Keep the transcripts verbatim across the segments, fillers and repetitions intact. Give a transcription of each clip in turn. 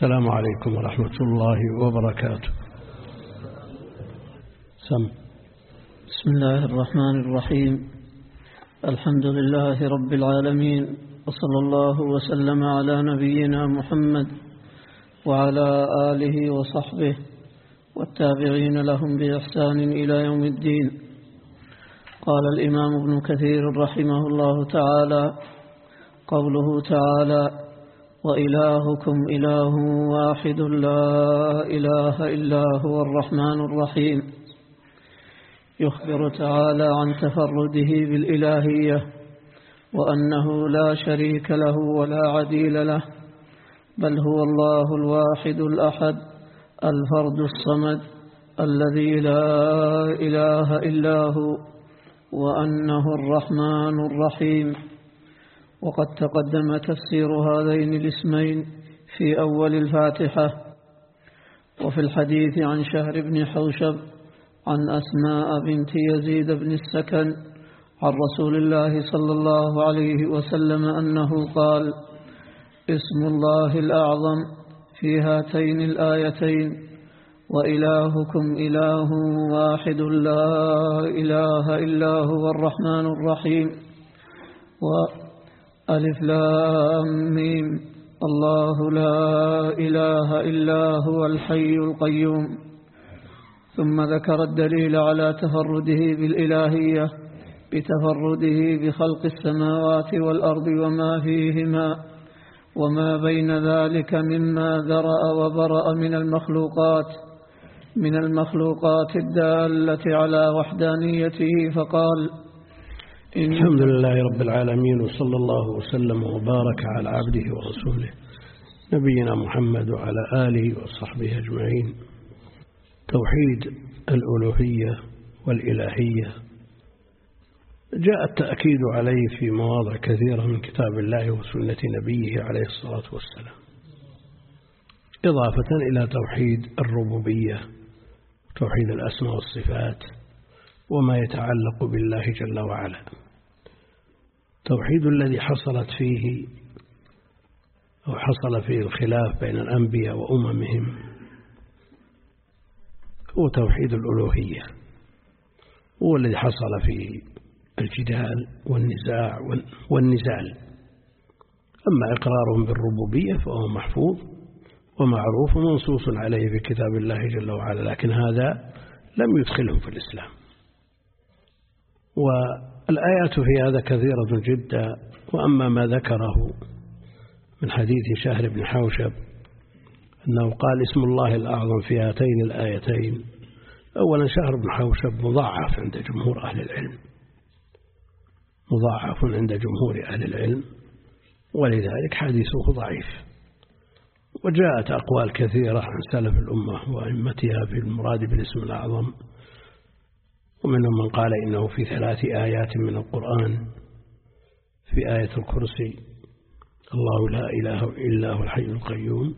السلام عليكم ورحمة الله وبركاته. سم. بسم الله الرحمن الرحيم. الحمد لله رب العالمين، وصلى الله وسلم على نبينا محمد وعلى آله وصحبه والتابعين لهم بإحسان إلى يوم الدين. قال الإمام ابن كثير رحمه الله تعالى: قوله تعالى: وإلهكم إله واحد لا إله إلا هو الرحمن الرحيم، يخبر تعالى عن تفرده بالإلهية، وأنه لا شريك له ولا عديل له، بل هو الله الواحد الأحد الفرد الصمد الذي لا إله إلا هو، وأنه الرحمن الرحيم. وقد تقدم تفسير هذين الاسمين في أول الفاتحة. وفي الحديث عن شهر بن حوشب عن أسماء بنت يزيد بن السكن عن رسول الله صلى الله عليه وسلم أنه قال: اسم الله الأعظم في هاتين الآيتين: وإلهكم إله واحد لا إله إلا هو الرحمن الرحيم. وألف لام ميم، الله لا إله إلا هو الحي القيوم. ثم ذكر الدليل على تفرده بالإلهية بتفرده بخلق السماوات والأرض وما فيهما وما بين ذلك مما ذرأ وبرأ من المخلوقات من المخلوقات الدالة على وحدانيته، فقال: الحمد لله رب العالمين، وصلى الله وسلم وبارك على عبده ورسوله نبينا محمد وعلى آله وصحبه أجمعين. توحيد الألوهية والإلهية جاء التأكيد عليه في مواضع كثيرة من كتاب الله وسنة نبيه عليه الصلاة والسلام، إضافة إلى توحيد الربوبية توحيد الأسماء والصفات وما يتعلق بالله جل وعلا. توحيد الذي حصلت فيه أو حصل فيه الخلاف بين الأنبياء وأممهم هو توحيد الألوهية، هو الذي حصل فيه الجدال والنزاع والنزال. أما إقرارهم بالربوبية فهو محفوظ ومعروف ومنصوص عليه في كتاب الله جل وعلا، لكن هذا لم يدخلهم في الإسلام. والآيات في هذا كثيرة جدا. وأما ما ذكره من حديث شهر بن حوشب أنه قال: اسم الله الأعظم في هاتين الآيتين. أولا، شهر بن حوشب مضاعف عند جمهور أهل العلم، مضاعف عند جمهور أهل العلم، ولذلك حديثه ضعيف. وجاءت أقوال كثيرة عن سلف الأمة وأئمتها في المراد بالاسم الأعظم، ومنهم من قال إنه في ثلاث آيات من القرآن: في آية الكرسي الله لا إله إلا هو الحي القيوم،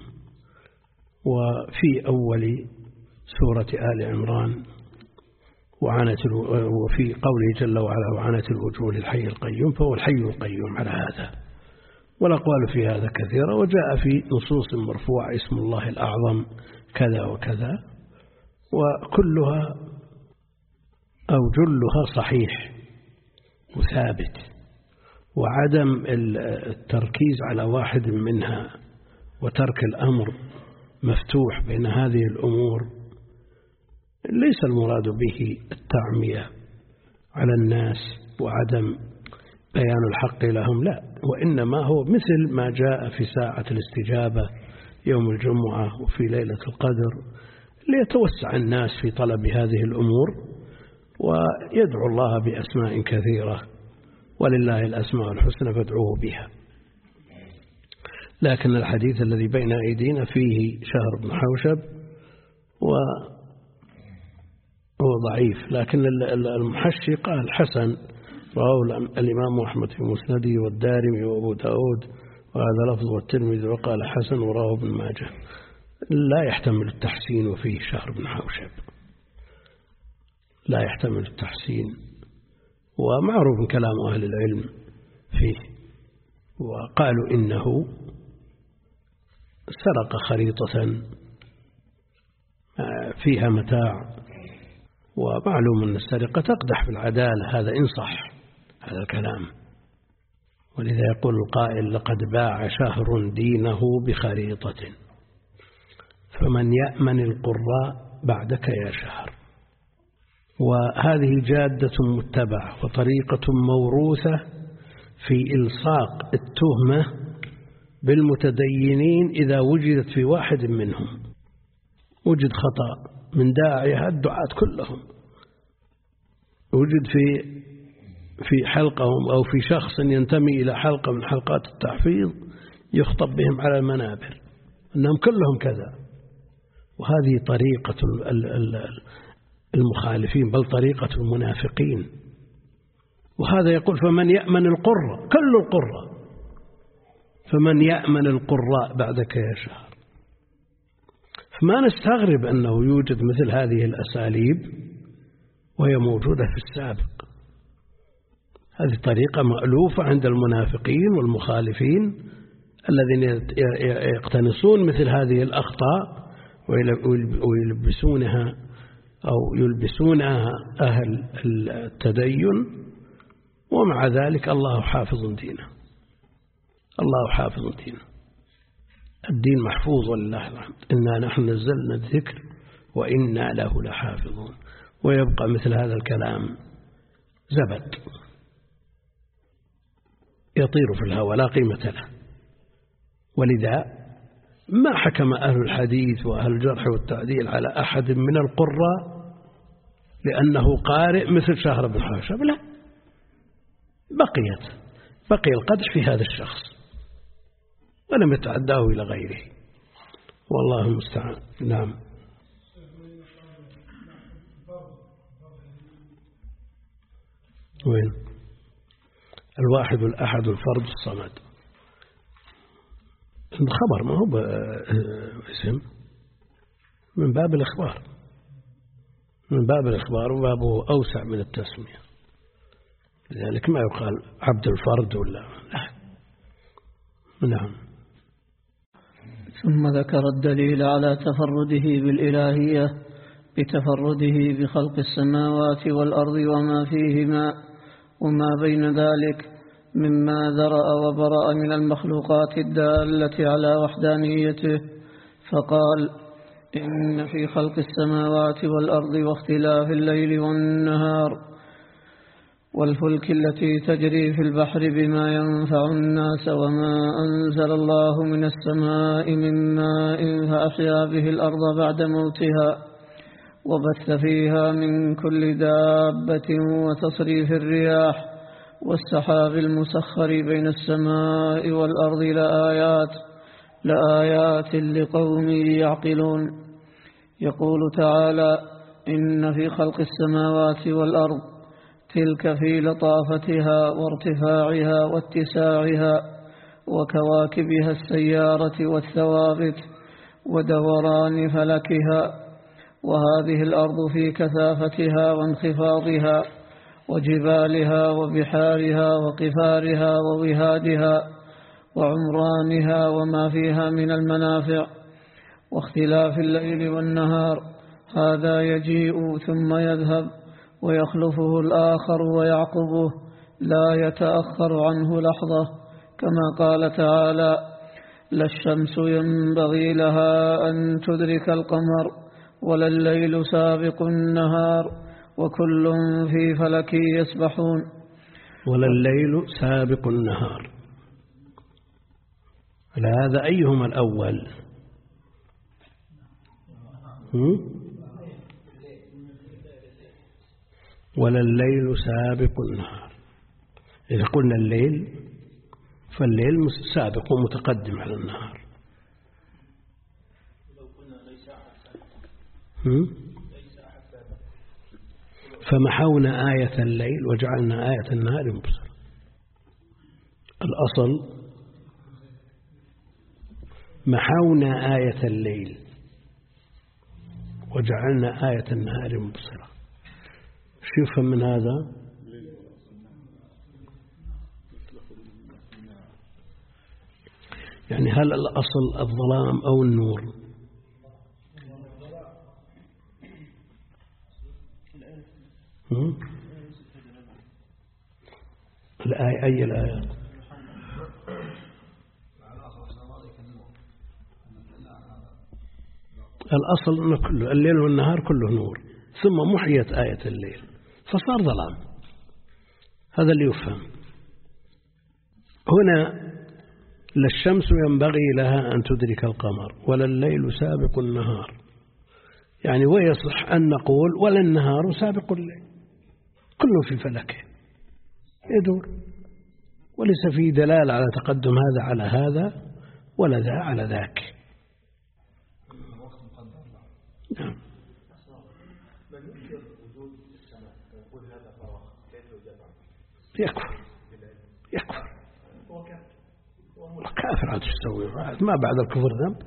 وفي أول سورة آل عمران وعنت وفي قوله جل وعلا: وعنت الوجوه للحي القيوم، فهو الحي القيوم على هذا. والأقوال في هذا كثيرة، وجاء في نصوص مرفوعة اسم الله الأعظم كذا وكذا، وكلها أو جلها صحيح وثابت. وعدم التركيز على واحد منها وترك الأمر مفتوح بين هذه الأمور ليس المراد به التعمية على الناس وعدم بيان الحق لهم، لا، وإنما هو مثل ما جاء في ساعة الاستجابة يوم الجمعة وفي ليلة القدر ليتوسع الناس في طلب هذه الأمور ويدعو الله بأسماء كثيرة، ولله الأسماء الحسنى فادعوه بها. لكن الحديث الذي بين أيدينا فيه شهر بن حوشب وهو ضعيف، لكن المحشي قال حسن، رواه الإمام أحمد في مسنده والدارمي وأبو داود، وهذا لفظ والترمذي، وقال حسن، ورواه ابن ماجه. لا يحتمل التحسين وفيه شهر بن حوشب، لا يحتمل التحسين، ومعروف كلام أهل العلم فيه. وقالوا إنه سرق خريطة فيها متاع، ومعلوم أن السرقة تقدح في العدالة، هذا إن صح هذا الكلام. ولذا يقول القائل: لقد باع شهر دينه بخريطة، فمن يأمن القراء بعدك يا شهر. وهذه جادة متبعة وطريقة موروثة في إلصاق التهمة بالمتدينين إذا وجدت في واحد منهم. وجد خطأ من داعية الدعاة كلهم، وجد في في حلقهم أو في شخص ينتمي إلى حلقة من حلقات التحفيظ يخطب بهم على المنابر أنهم كلهم كذا. وهذه طريقة المخالفين، بل طريقة المنافقين. وهذا يقول: فمن يأمن القراء، كل القراء، فمن يأمن القراء بعدك يا شهر. فما نستغرب أنه يوجد مثل هذه الأساليب وهي موجودة في السابق. هذه طريقة مألوفة عند المنافقين والمخالفين الذين يقتنصون مثل هذه الأخطاء ويلبسونها أو يلبسونها أهل التدين، ومع ذلك الله حافظ دينه، الله حافظ دينه. الدين محفوظ ولله الحمد. إنا نحن نزلنا الذكر وإنا له لحافظون. ويبقى مثل هذا الكلام زبد يطير في الهواء لا قيمة له. ولذا ما حكم أهل الحديث وأهل الجرح والتعديل على أحد من القراء لأنه قارئ مثل شهر بن حوشب، لا، بقيت بقي القدح في هذا الشخص ولم يتعداه إلى غيره، والله المستعان. نعم. وين الواحد الأحد الفرد الصمد؟ الخبر ما هو اسم، من باب الإخبار، من باب الإخبار، وبابه أوسع من التسمية. لذلك ما يقال عبد الفرد ولا لا. نعم. ثم ذكر الدليل على تفرده بالإلهية بتفرده بخلق السماوات والأرض وما فيهما وما بين ذلك مما ذرأ وبرأ من المخلوقات الدالة على وحدانيته، فقال: إن في خلق السماوات والأرض واختلاف الليل والنهار والفلك التي تجري في البحر بما ينفع الناس وما أنزل الله من السماء من ماء فأحيا به الأرض بعد موتها وبث فيها من كل دابة وتصريف الرياح والسحاب المسخر بين السماء والأرض لآيات لآيات لقوم يعقلون. يقول تعالى: إن في خلق السماوات والأرض، تلك في لطافتها وارتفاعها واتساعها وكواكبها السيارة والثوابت ودوران فلكها، وهذه الأرض في كثافتها وانخفاضها وجبالها وبحارها وقفارها ووهادها وعمرانها وما فيها من المنافع، واختلاف الليل والنهار، هذا يجيء ثم يذهب ويخلفه الآخر ويعقبه لا يتأخر عنه لحظة، كما قال تعالى: لا الشمس ينبغي لها أن تدرك القمر ولا الليل سابق النهار وكل في فلك يسبحون. ولا الليل سابق النهار، هذا أيهما الأول؟ ولا الليل سابق النهار. إذا قلنا الليل فالليل سابق ومتقدم على النهار. فمحونا آية الليل وجعلنا آية النهار مبصرة. الأصل محونا آية الليل وجعلنا آية النهار مبصرة. شو يفهم من هذا؟ يعني هل الأصل الظلام أو النور؟ الآية أي الآيات؟ الأصل أنه كله الليل والنهار كله نور، ثم محيت آية الليل فصار ظلام. هذا اللي يفهم. هنا لا الشمس ينبغي لها أن تدرك القمر ولا الليل سابق النهار، يعني ويصح أن نقول ولا النهار سابق الليل، كله في فلكه يدور، وليس فيه دلالة على تقدم هذا على هذا ولا ذا على ذاك. نعم. يكفر يكفر كافر عاد تسوي ما بعد الكفر ذنب.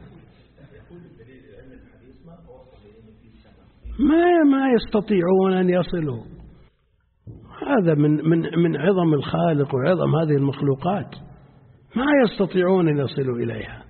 ما ما يستطيعون أن يصلوا. هذا من من من عظم الخالق وعظم هذه المخلوقات، ما يستطيعون أن يصلوا إليها.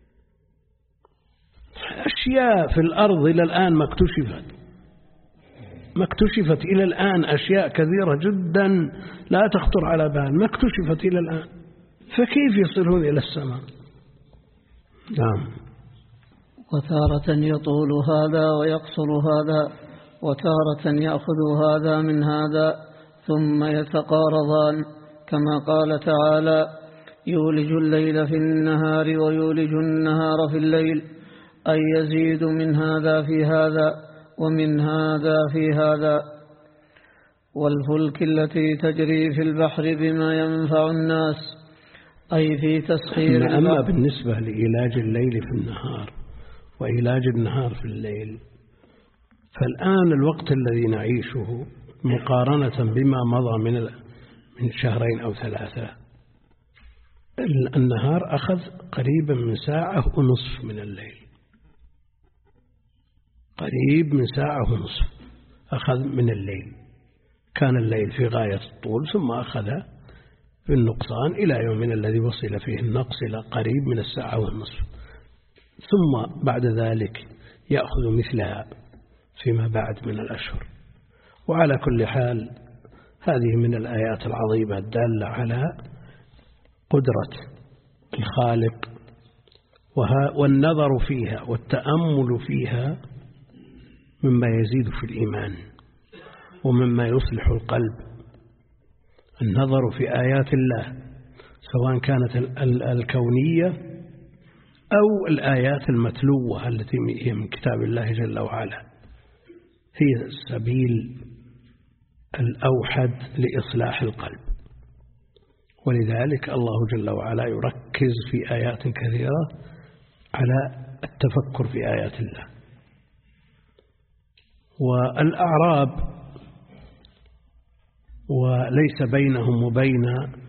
أشياء في الأرض إلى الآن ما اكتشفت ما اكتشفت إلى الآن أشياء كثيرة جدا لا تخطر على بال، ما اكتشفت إلى الآن، فكيف يصلون إلى السماء؟ نعم. وتارة يطول هذا ويقصر هذا، وتارة يأخذ هذا من هذا ثم يتقارضان، كما قال تعالى: يولج الليل في النهار ويولج النهار في الليل، أي يزيد من هذا في هذا ومن هذا في هذا. والفلك التي تجري في البحر بما ينفع الناس، أي في تسخير البحر. أما بالنسبة لإيلاج الليل في النهار وإيلاج النهار في الليل، فالآن الوقت الذي نعيشه مقارنة بما مضى من من شهرين أو ثلاثة، النهار أخذ قريبا من ساعة ونصف من الليل، قريب من ساعة ونصف أخذ من الليل. كان الليل في غاية الطول ثم أخذ بالنقصان إلى يومنا الذي وصل فيه النقص إلى قريب من الساعة والنصف، ثم بعد ذلك يأخذ مثلها فيما بعد من الأشهر. وعلى كل حال هذه من الآيات العظيمة الدالة على قدرة الخالق، والنظر فيها والتأمل فيها مما يزيد في الإيمان ومما يصلح القلب. النظر في آيات الله سواء كانت الكونية أو الآيات المتلوة التي هي من كتاب الله جل وعلا هي السبيل الأوحد لإصلاح القلب. ولذلك الله جل وعلا يركز في آيات كثيرة على التفكر في آيات الله. والأعراب وليس بينهم وبين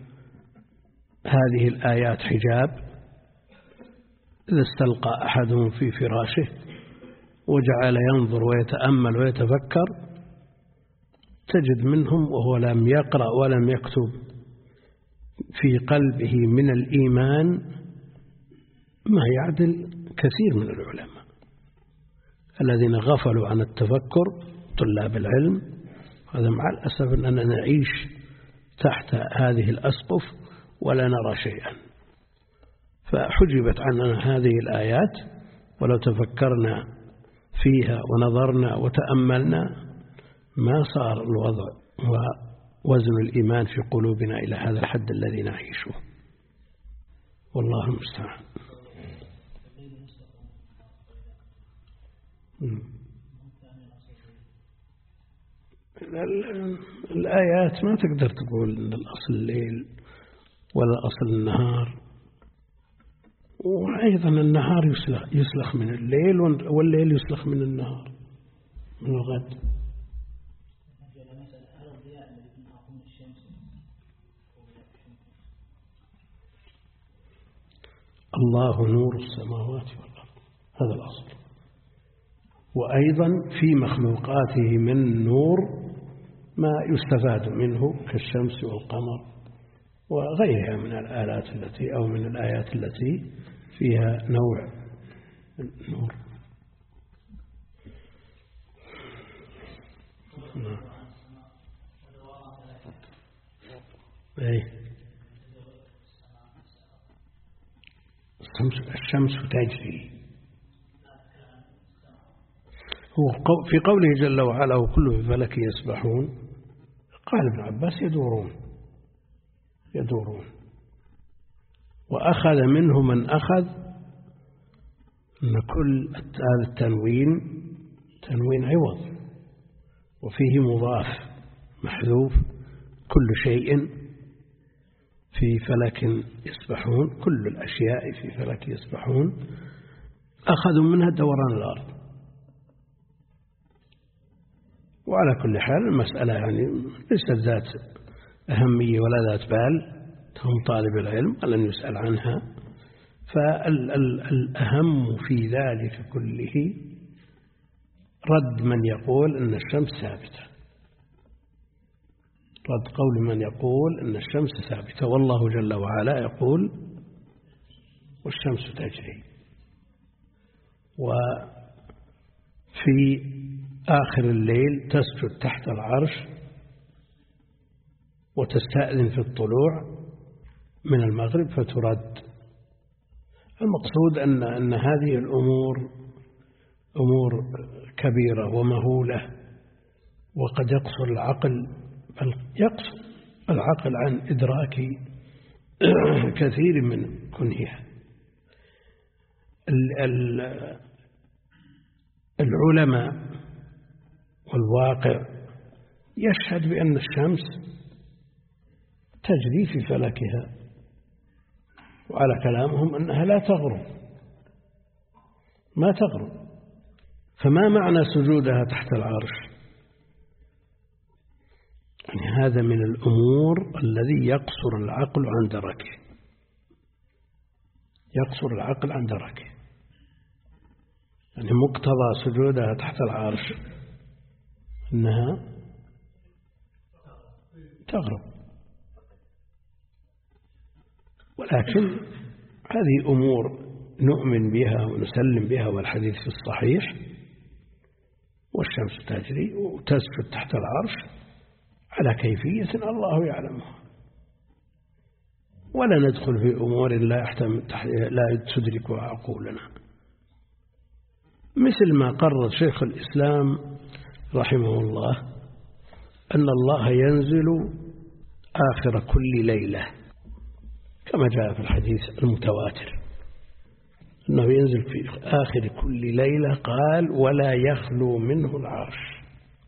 هذه الآيات حجاب، إذا استلقى أحدهم في فراشه وجعل ينظر ويتأمل ويتفكر تجد منهم وهو لم يقرأ ولم يكتب في قلبه من الإيمان ما يعدل كثير من العلماء الذين غفلوا عن التفكر، طلاب العلم. هذا مع الأسف أننا نعيش تحت هذه الأسقف ولا نرى شيئا، فحجبت عننا هذه الآيات، ولو تفكرنا فيها ونظرنا وتأملنا ما صار الوضع ووزن الإيمان في قلوبنا إلى هذا الحد الذي نعيشه، والله المستعان. الآيات ما تقدر تقول أن الأصل الليل ولا أصل النهار، وأيضا النهار يسلخ, يسلخ من الليل والليل يسلخ من النهار من الغد. الله نور السماوات والأرض، هذا الأصل. وأيضا في مخلوقاته من نور ما يستفاد منه كالشمس والقمر وغيرها من الآلات التي أو من الآيات التي فيها نوع النور. أي الشمس تجري. هو في قوله جل وعلا وكل في فلك يسبحون، قال ابن عباس يدورون يدورون وأخذ منه من أخذ أن كل هذا التنوين تنوين عوض وفيه مضاف محذوف، كل شيء في فلك يسبحون، كل الأشياء في فلك يسبحون، أخذوا منها دوران الأرض. وعلى كل حال المسألة يعني ليست ذات أهمية ولا ذات بال، هم طالب العلم ولن يسأل عنها. فالأهم في ذلك كله رد من يقول أن الشمس ثابتة، رد قول من يقول أن الشمس ثابتة، والله جل وعلا يقول والشمس تجري. وفي آخر الليل تسجد تحت العرش وتستأذن في الطلوع من المغرب فترد. المقصود أن أن هذه الأمور أمور كبيرة ومهولة، وقد يقصر العقل بل يقصر العقل عن إدراك كثير من كنهها. العلماء والواقع يشهد بأن الشمس تجري في فلكها، وعلى كلامهم أنها لا تغرب ما تغرب. فما معنى سجودها تحت العرش؟ يعني هذا من الأمور الذي يقصر العقل عن دركه، يقصر العقل عن دركه. يعني مقتضى سجودها تحت العرش أنها تغرب، ولكن هذه أمور نؤمن بها ونسلم بها، والحديث في الصحيح والشمس تجري وتسجد تحت العرش على كيفية الله يعلمها، ولا ندخل في أمور لا يحتمل لا تدركها عقولنا، مثل ما قرر شيخ الإسلام رحمه الله أن الله ينزل آخر كل ليلة كما جاء في الحديث المتواتر أنه ينزل في آخر كل ليلة، قال ولا يخلو منه العرش.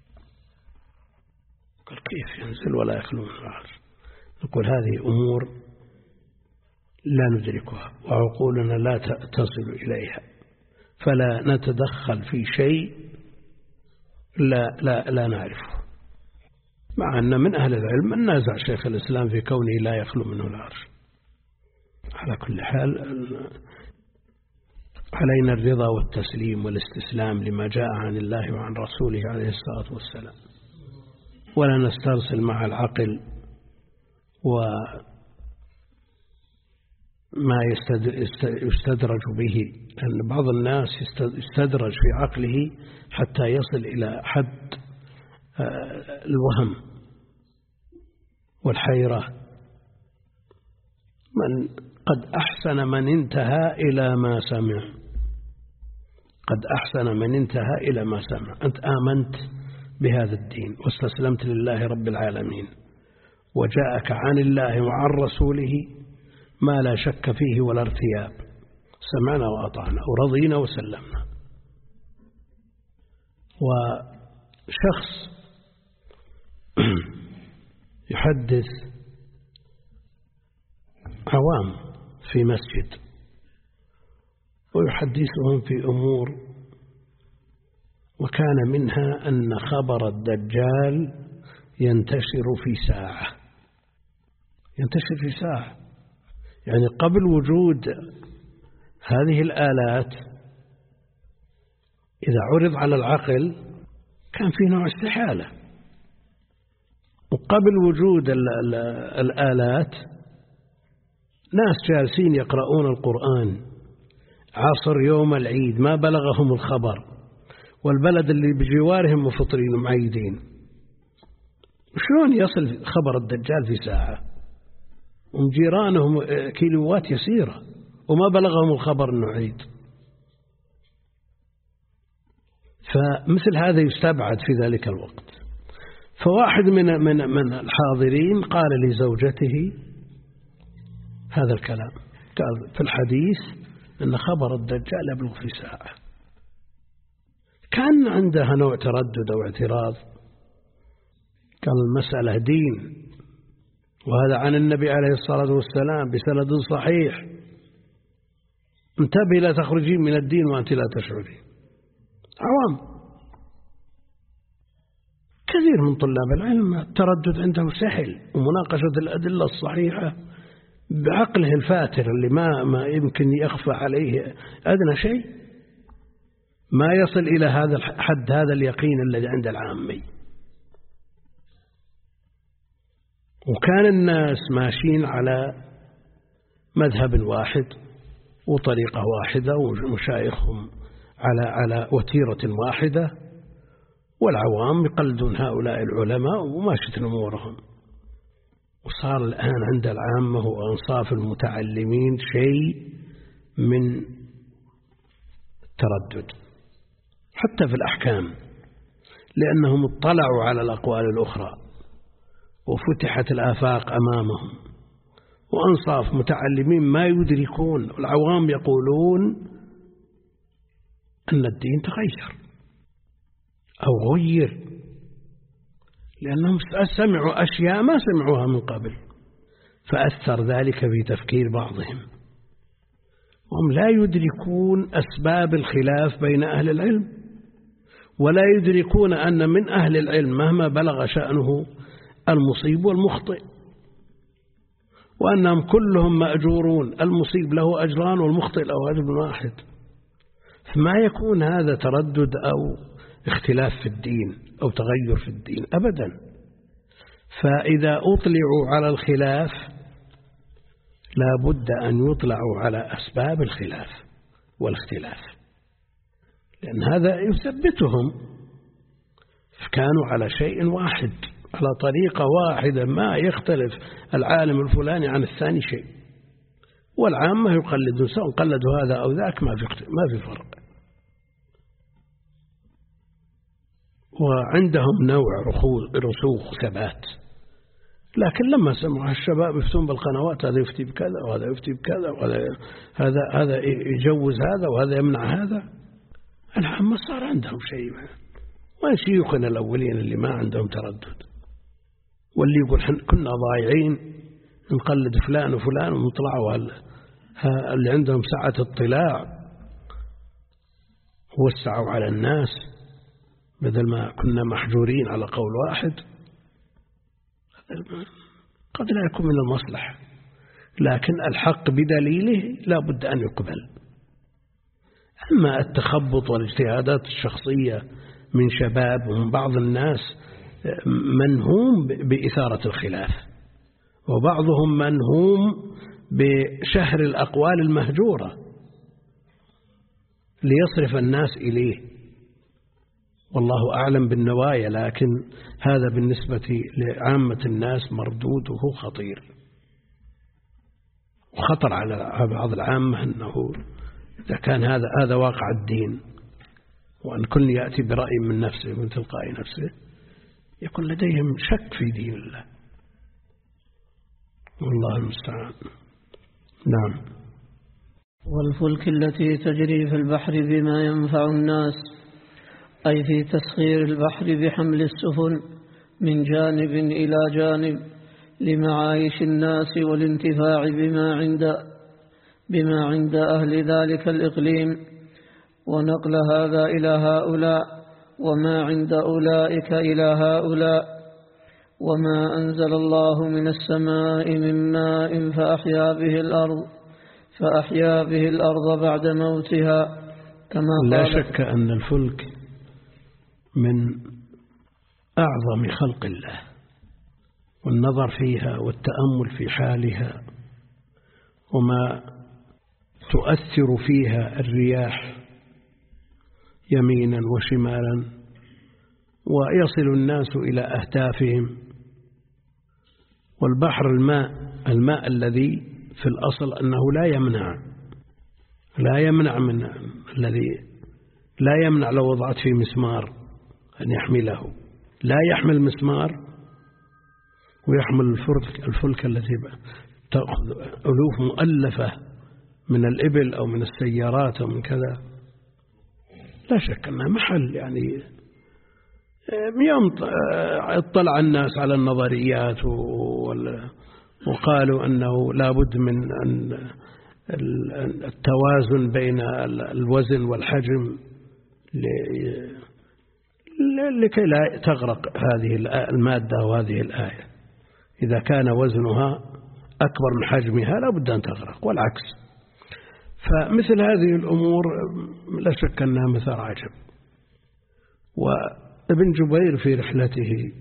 قال كيف ينزل ولا يخلو منه العرش؟ نقول هذه أمور لا ندركها وعقولنا لا تصل إليها، فلا نتدخل في شيء لا, لا, لا نعرفه، مع أن من أهل العلم من نازع شيخ الإسلام في كونه لا يخلو منه العرش. على كل حال علينا الرضا والتسليم والاستسلام لما جاء عن الله وعن رسوله عليه الصلاة والسلام، ولا نسترسل مع العقل وما يستدرج به، لأن بعض الناس يستدرج في عقله حتى يصل إلى حد الوهم والحيرة. من قد أحسن من انتهى إلى ما سمع، قد أحسن من انتهى إلى ما سمع. أنت آمنت بهذا الدين واستسلمت لله رب العالمين، وجاءك عن الله وعن رسوله ما لا شك فيه ولا ارتياب، سمعنا وأطعنا ورضينا وسلمنا. وشخص يحدث عوام في مسجد ويحدثهم في أمور، وكان منها أن خبر الدجال ينتشر في ساعة، ينتشر في ساعة، يعني قبل وجود هذه الآلات إذا عرض على العقل كان في نوع استحالة، وقبل وجود الآلات ناس جالسين يقرؤون القرآن عصر يوم العيد ما بلغهم الخبر، والبلد اللي بجوارهم مفطرين ومعيدين، شلون يصل خبر الدجال في ساعة؟ وجيرانهم كيلوات يسيرة وما بلغهم الخبر أنه عيد. فمثل هذا يستبعد في ذلك الوقت. فواحد من من من الحاضرين قال لزوجته هذا الكلام، قال في الحديث أن خبر الدجال يبلغ في ساعة. كان عندها نوع تردد أو اعتراض، قال المسألة دين، وهذا عن النبي عليه الصلاة والسلام بسند صحيح، انتبهي لا تخرجين من الدين وأنت لا تشعرين. عوام كثير من طلاب العلم التردد عنده سهل، ومناقشة الأدلة الصحيحة بعقله الفاتر اللي ما ما يمكن يخفى عليه أدنى شيء، ما يصل إلى هذا الحد، هذا اليقين الذي عند العامي. وكان الناس ماشيين على مذهب واحد وطريقة واحدة ومشايخهم على على وتيرة واحدة، والعوام يقلدون هؤلاء العلماء وماشية أمورهم. وصار الآن عند العامة وأنصاف المتعلمين شيء من التردد حتى في الأحكام، لأنهم اطلعوا على الأقوال الأخرى وفتحت الآفاق أمامهم، وأنصاف متعلمين ما يدركون، والعوام يقولون أن الدين تغير أو غير، لأنهم سمعوا أشياء ما سمعوها من قبل، فأثر ذلك في تفكير بعضهم، وهم لا يدركون أسباب الخلاف بين أهل العلم، ولا يدركون أن من أهل العلم مهما بلغ شأنه المصيب والمخطئ، وأنهم كلهم مأجورون، المصيب له أجران والمخطئ له أجر واحد. فما يكون هذا تردد أو اختلاف في الدين أو تغير في الدين أبدا. فإذا أطلعوا على الخلاف لا بد أن يطلعوا على أسباب الخلاف والاختلاف، لأن هذا يثبتهم. كانوا على شيء واحد، على طريقة واحدة، ما يختلف العالم الفلاني عن الثاني شيء، والعامة يقلدون، سواء قلدوا هذا أو ذاك ما في ما في فرق. وعندهم نوع رسوخ ثبات، لكن لما سمعوا الشباب يفتون بالقنوات، هذا يفتي بكذا وهذا يفتي بكذا وهذا هذا هذا يجوز هذا وهذا يمنع هذا، العامة صار عندهم شيء. وين شيوخنا الأولين اللي ما عندهم تردد، واللي يقول كنا ضايعين نقلد فلان وفلان ونطلعوا اللي عندهم سعة اطلاع ووسعوا على الناس بدل ما كنا محجورين على قول واحد. قد لا يكون من المصلحة، لكن الحق بدليله لا بد أن يقبل. أما التخبط والاجتهادات الشخصية من شباب ومن بعض الناس منهوم بإثارة الخلاف، وبعضهم منهوم بشهر الأقوال المهجورة ليصرف الناس إليه، والله أعلم بالنوايا، لكن هذا بالنسبة لعامة الناس مردوده خطير، وخطر على بعض العامة أنه إذا كان هذا هذا واقع الدين، وأن كل يأتي برأي من نفسه من تلقاء نفسه، يكون لديهم شك في دين الله، والله المستعان. نعم. والفلك التي تجري في البحر بما ينفع الناس، أي في تسخير البحر بحمل السفن من جانب إلى جانب لمعايش الناس والانتفاع بما عند بما عند أهل ذلك الإقليم، ونقل هذا إلى هؤلاء وما عند أولئك إلى هؤلاء، وما أنزل الله من السماء من ماء فأحيا به الأرض فأحيا به الأرض بعد موتها، كما لا شك أن الفلك من أعظم خلق الله، والنظر فيها والتأمل في حالها وما تؤثر فيها الرياح يمينا وشمالا ويصل الناس إلى أهدافهم. والبحر الماء الماء الذي في الأصل أنه لا يمنع لا يمنع من الذي لا يمنع لو وضعت فيه مسمار أن يحمله، لا يحمل مسمار ويحمل الفلك, الفلك التي تأخذ ألوف مؤلفة من الإبل أو من السيارات أو من كذا. لا شك أنها محل يعني يوم اطلع الناس على النظريات وقالوا أنه لا بد من التوازن بين الوزن والحجم لكي لا تغرق هذه المادة وهذه الآية. إذا كان وزنها أكبر من حجمها لا بد أن تغرق والعكس. فمثل هذه الأمور لا شك أنها مثار عجب. وابن جبير في رحلته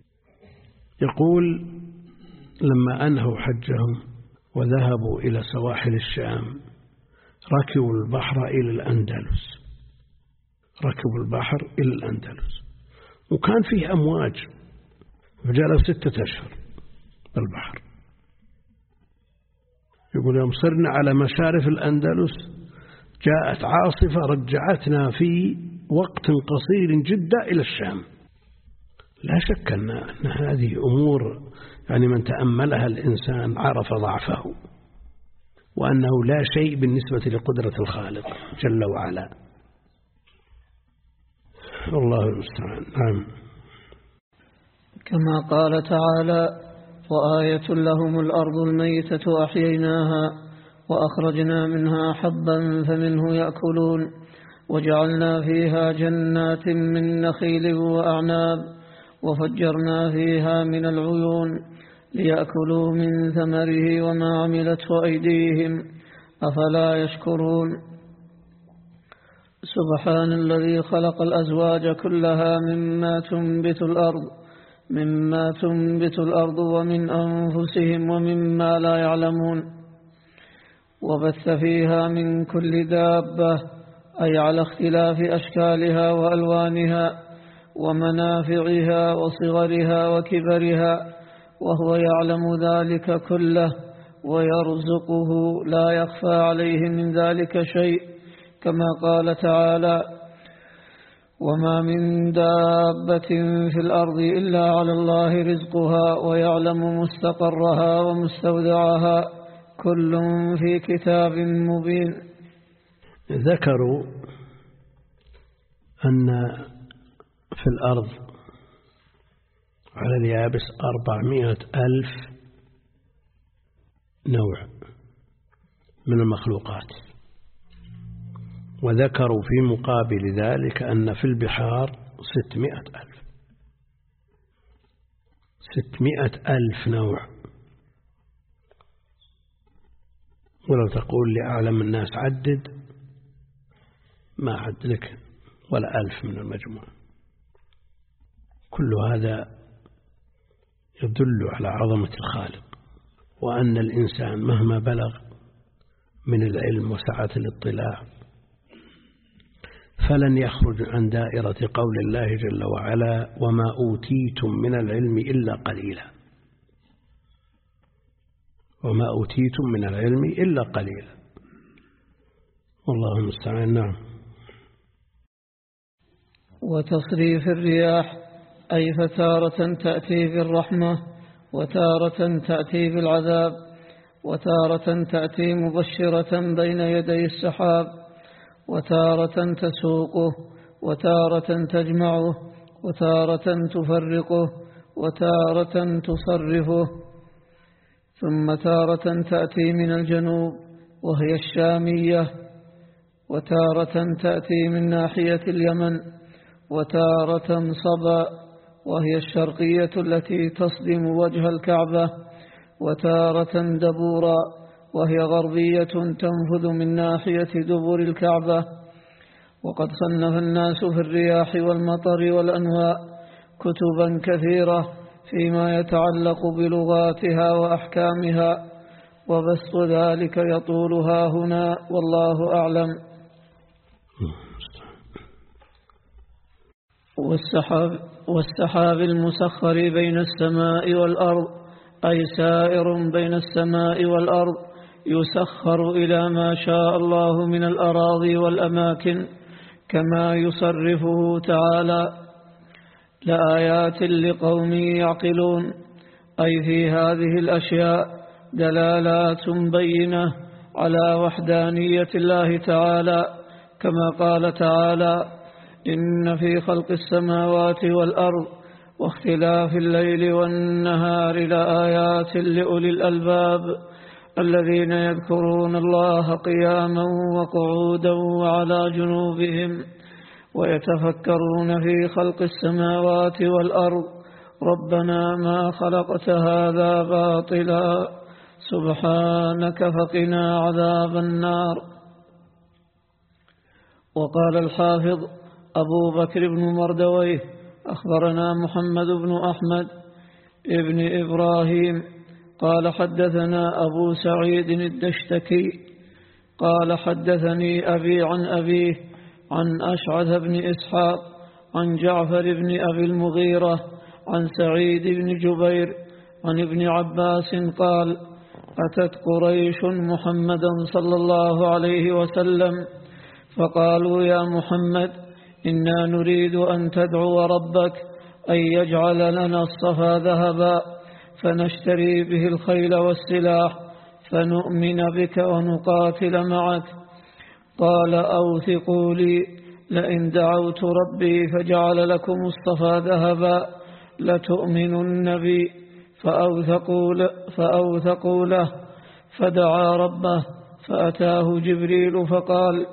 يقول لما أنهوا حجهم وذهبوا إلى سواحل الشام ركبوا البحر إلى الأندلس ركبوا البحر إلى الأندلس وكان فيه أمواج فجلوا ستة أشهر بالبحر. يقول يوم صرنا على مشارف الأندلس جاءت عاصفة رجعتنا في وقت قصير جدا إلى الشام. لا شك أن هذه أمور يعني من تأملها الإنسان عرف ضعفه وأنه لا شيء بالنسبة لقدرة الخالق جل وعلا. الله المستعان. نعم. كما قال تعالى: وآية لهم الأرض الميتة أحييناها وأخرجنا منها حبا فمنه يأكلون وجعلنا فيها جنات من نخيل وأعناب وفجرنا فيها من العيون ليأكلوا من ثمره وما عملته أيديهم أفلا يشكرون. سبحان الذي خلق الأزواج كلها مما تنبت الأرض مما تنبت الأرض ومن أنفسهم ومما لا يعلمون وبث فيها من كل دابة أي على اختلاف أشكالها وألوانها ومنافعها وصغرها وكبرها وهو يعلم ذلك كله ويرزقه لا يخفى عليه من ذلك شيء كما قال تعالى: وما من دابة في الأرض إلا على الله رزقها ويعلم مستقرها ومستودعها كل في كتاب مبين. ذكروا أن في الأرض على اليابس أربعمائة ألف نوع من المخلوقات، وذكروا في مقابل ذلك أن في البحار ستمائة ألف ستمائة ألف نوع. ولو تقول لأعلم الناس عدد ما عد لك ولا ألف من المجموع. كل هذا يدل على عظمة الخالق وأن الإنسان مهما بلغ من العلم وسعة الاطلاع فلن يخرج عن دائرة قول الله جل وعلا: وما أوتيتم من العلم إلا قليلا. وما أوتيتم من العلم إلا قليلا. والله المستعان. نعم. وتصريف الرياح أي فتارة تأتي بالرحمة وتارة تأتي بالعذاب وتارة تأتي مبشرة بين يدي السحاب وتارة تسوقه وتارة تجمعه وتارة تفرقه وتارة تصرفه، ثم تارة تأتي من الجنوب وهي الشامية، وتارة تأتي من ناحية اليمن، وتارة صبا وهي الشرقية التي تصدم وجه الكعبة، وتارة دبورا وهي غربية تنفذ من ناحية دبر الكعبة. وقد صنف الناس في الرياح والمطر والأنواء كتبا كثيرة فيما يتعلق بلغاتها وأحكامها، وبسط ذلك يطولها هنا والله أعلم. والسحاب, والسحاب المسخر بين السماء والأرض أي سائر بين السماء والأرض يسخر إلى ما شاء الله من الأراضي والأماكن كما يصرفه تعالى لآيات لقوم يعقلون، أي في هذه الأشياء دلالات بينة على وحدانية الله تعالى، كما قال تعالى: إن في خلق السماوات والأرض واختلاف الليل والنهار لآيات لأولي الألباب الذين يذكرون الله قياما وقعودا وعلى جنوبهم ويتفكرون في خلق السماوات والأرض ربنا ما خلقت هذا باطلا سبحانك فقنا عذاب النار. وقال الحافظ أبو بكر بن مردويه: أخبرنا محمد بن أحمد ابن إبراهيم قال حدثنا أبو سعيد الدشتكي قال حدثني أبي عن أبيه عن أشعث بن إسحاق عن جعفر بن أبي المغيرة عن سعيد بن جبير عن ابن عباس قال: أتت قريش محمدا صلى الله عليه وسلم فقالوا: يا محمد، إنا نريد أن تدعو ربك أن يجعل لنا الصفا ذهبا فنشتري به الخيل والسلاح فنؤمن بك ونقاتل معك. قال: أوثقوا لي لئن دعوت ربي فجعل لكم الصفا ذهبا لتؤمنن بي. فأوثقوا له فدعا ربه فأتاه جبريل فقال: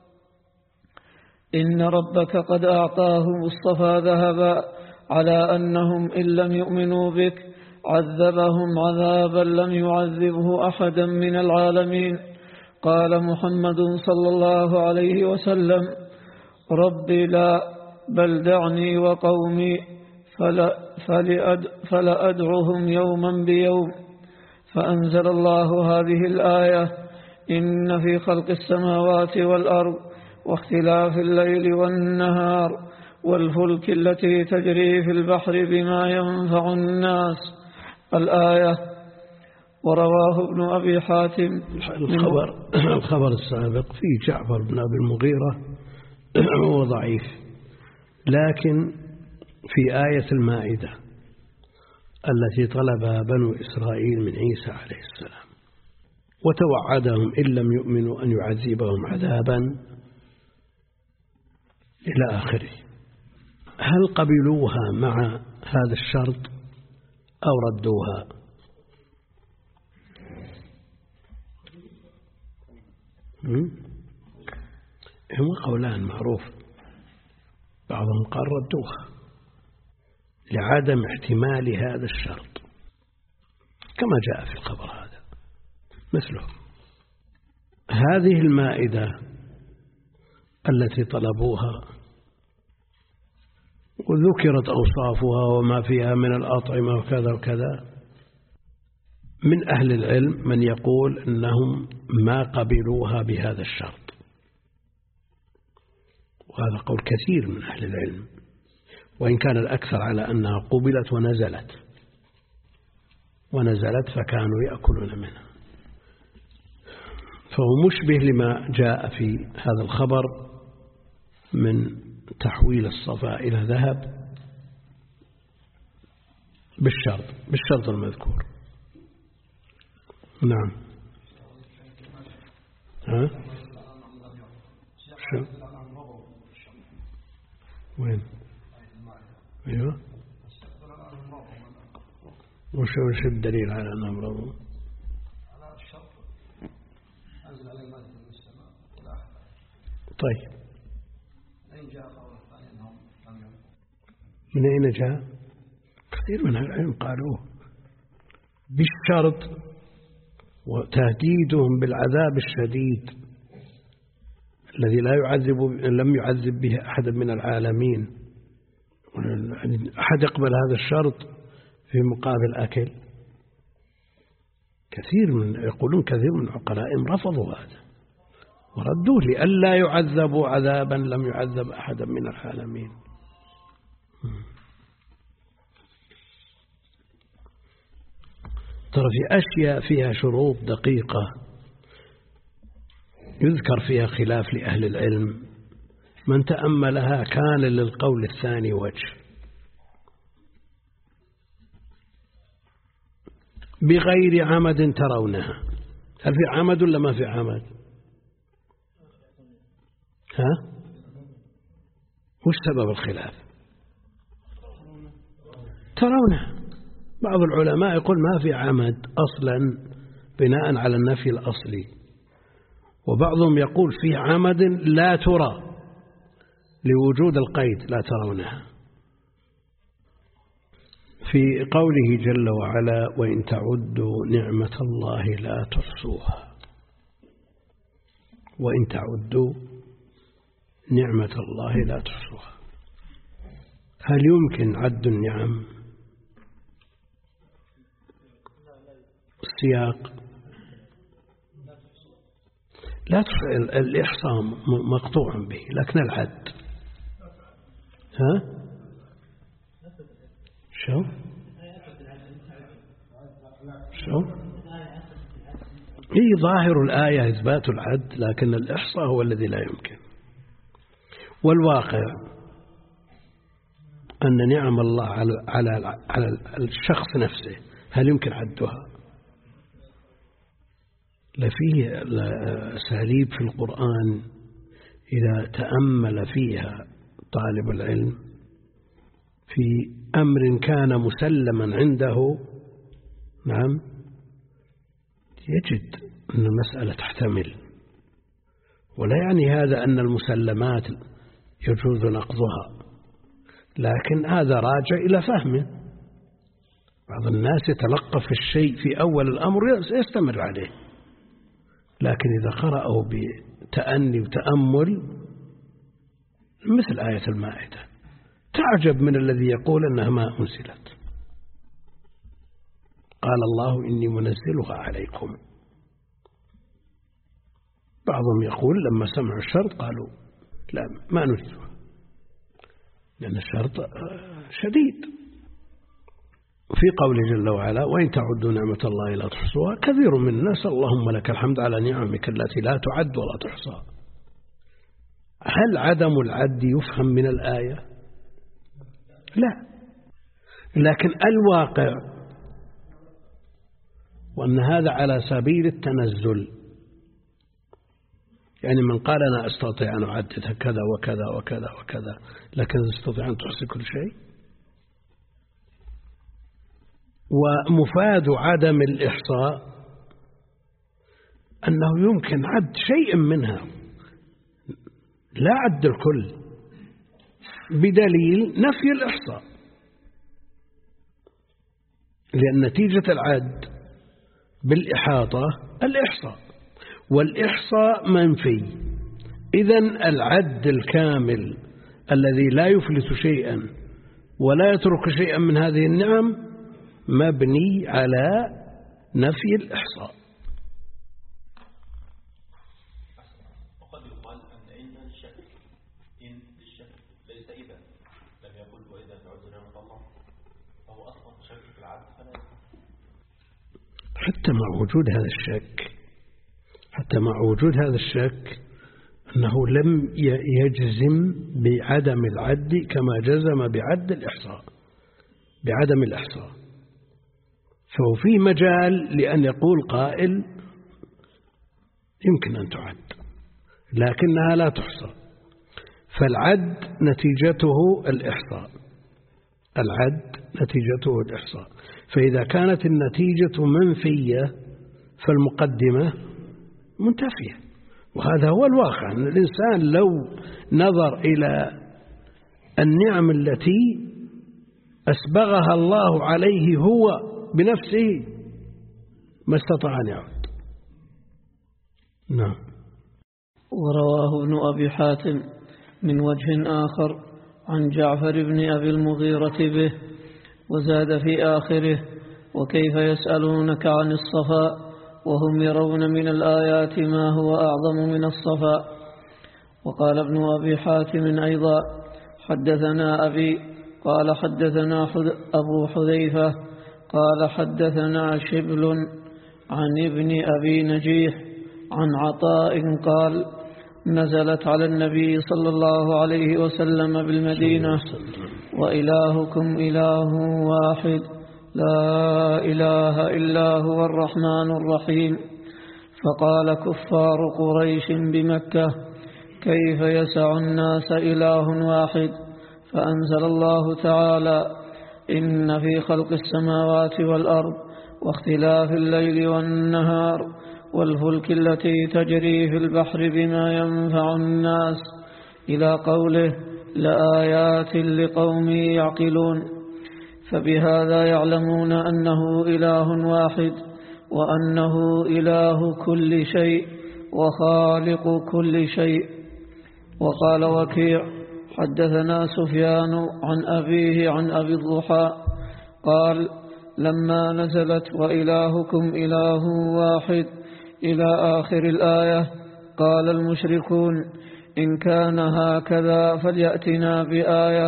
إن ربك قد أعطاهم الصفا ذهبا على أنهم إن لم يؤمنوا بك عذبهم عذابا لم يعذبه أحدا من العالمين. قال محمد صلى الله عليه وسلم: ربي لا، بل دعني وقومي فلأدعهم يوما بيوم. فأنزل الله هذه الآية: إن في خلق السماوات والأرض واختلاف الليل والنهار والفلك التي تجري في البحر بما ينفع الناس. الآية. ورواه ابن أبي حاتم. الخبر, الخبر السابق في جعفر بن أبي المغيرة هو ضعيف، لكن في آية المائدة التي طلبها بنو إسرائيل من عيسى عليه السلام وتوعدهم إن لم يؤمنوا أن يعذبهم عذابا إلى آخره، هل قبلوها مع هذا الشرط أو ردوها؟ هم قولان معروف، بعضهم قال ردوها لعدم احتمال هذا الشرط كما جاء في الخبر هذا مثله. هذه المائدة التي طلبوها وذكرت أوصافها وما فيها من الأطعمة وكذا وكذا، من أهل العلم من يقول أنهم ما قبلوها بهذا الشرط، وهذا قول كثير من أهل العلم، وإن كان الأكثر على أنها قبلت ونزلت ونزلت فكانوا يأكلون منها. فهو مشبه لما جاء في هذا الخبر من تحويل الصفا إلى ذهب بالشرط بالشرط المذكور. نعم. ها؟ شو؟ وين؟ أيوه. وش وش الدليل على أنهم رضوا؟ طيب. من أين جاء؟ كثير من العلم قالوه بالشرط وتهديدهم بالعذاب الشديد الذي لا يعذب لم يعذب به أحد من العالمين. أحد يقبل هذا الشرط في مقابل أكل؟ كثير من يقولون كثير من عقلائهم رفضوا هذا وردوه لئلا يعذبوا عذابا لم يعذب أحدا من العالمين. ترى في أشياء فيها شروط دقيقة يذكر فيها خلاف لأهل العلم، من تأملها كان للقول الثاني وجه. بغير عمد ترونها، هل في عمد ولا ما في عمد؟ ها؟ وش سبب الخلاف؟ ترونها. بعض العلماء يقول ما في عمد أصلا بناء على النفي الأصلي، وبعضهم يقول في عمد لا ترى لوجود القيد لا ترونها. في قوله جل وعلا وإن تعدوا نعمة الله لا تحصوها، وإن تعدوا نعمة الله لا تحصوها، هل يمكن عد النعم؟ السياق لا تحصى، الإحصاء مقطوع به، لكن العد ها شو شو هي ظاهر الآية إثبات العد، لكن الإحصاء هو الذي لا يمكن. والواقع أن نعم الله على على على الشخص نفسه هل يمكن عدها؟ لفيه أساليب في القرآن إذا تأمل فيها طالب العلم في أمر كان مسلما عنده، نعم، يجد أن المسألة تحتمل، ولا يعني هذا أن المسلمات يجوز نقضها، لكن هذا راجع إلى فهمه. بعض الناس يتلقف الشيء في أول الأمر يستمر عليه، لكن إذا قرأه بتأني وتأمل مثل آية المائدة تعجب من الذي يقول أنها ما أنزلت. قال الله إني منزلها عليكم. بعضهم يقول لما سمعوا الشرط قالوا لا ما ننزلها، لأن الشرط شديد. في قوله جل وعلا وإن تعدوا نعمة الله لا تحصوها، كثير من الناس اللهم لك الحمد على نعمك التي لا تعد ولا تحصى. هل عدم العد يفهم من الآية؟ لا، لكن الواقع وأن هذا على سبيل التنزل، يعني من قال أنا أستطيع أن أعدد كذا وكذا وكذا وكذا، لكن أستطيع أن تحصي كل شيء. ومفاد عدم الإحصاء أنه يمكن عد شيء منها لا عد الكل، بدليل نفي الإحصاء، لأن نتيجة العد بالإحاطة الإحصاء، والإحصاء منفي. إذن العد الكامل الذي لا يفلت شيئا ولا يترك شيئا من هذه النعم مبني على نفي الإحصاء. وقد يقال أن إن الشك إن للشك ليس إذا لم يقل وإذا تعد نعمة الله، فهو أصلا شك في العبد فلا. حتى مع وجود هذا الشك حتى مع وجود هذا الشك أنه لم يجزم بعدم العد كما جزم بعد الإحصاء بعدم الإحصاء. فهو في مجال لأن يقول قائل يمكن أن تعد لكنها لا تحصى، فالعد نتيجته الإحصاء العد نتيجته الإحصاء. فإذا كانت النتيجة منفية فالمقدمة منتفية، وهذا هو الواقع. أن الإنسان لو نظر إلى النعم التي أسبغها الله عليه هو بنفسه ما استطاع أن يعود. نعم. ورواه ابن أبي حاتم من وجه آخر عن جعفر بن أبي المغيرة به، وزاد في آخره وكيف يسألونك عن الصفا وهم يرون من الآيات ما هو أعظم من الصفا. وقال ابن أبي حاتم أيضا حدثنا أبي قال حدثنا أبو حذيفة قال حدثنا شبل عن ابن أبي نجيح عن عطاء قال نزلت على النبي صلى الله عليه وسلم بالمدينة وإلهكم إله واحد لا إله إلا هو الرحمن الرحيم. فقال كفار قريش بمكة كيف يسع الناس إله واحد؟ فأنزل الله تعالى إن في خلق السماوات والأرض واختلاف الليل والنهار والفلك التي تجري في البحر بما ينفع الناس إلى قوله لآيات لقوم يعقلون. فبهذا يعلمون أنه إله واحد وأنه إله كل شيء وخالق كل شيء. وقال وكيع حدثنا سفيان عن أبيه عن أبي الضحى قال لما نزلت وإلهكم إله واحد إلى آخر الآية قال المشركون إن كان هكذا فليأتنا بآية.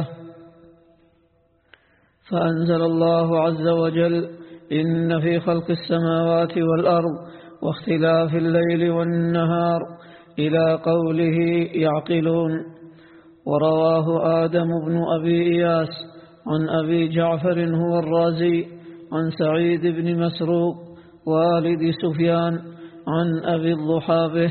فأنزل الله عز وجل إن في خلق السماوات والأرض واختلاف الليل والنهار إلى قوله يعقلون. ورواه آدم بن أبي إياس عن أبي جعفر هو الرازي عن سعيد بن مسروق والد سفيان عن أبي الضحى به.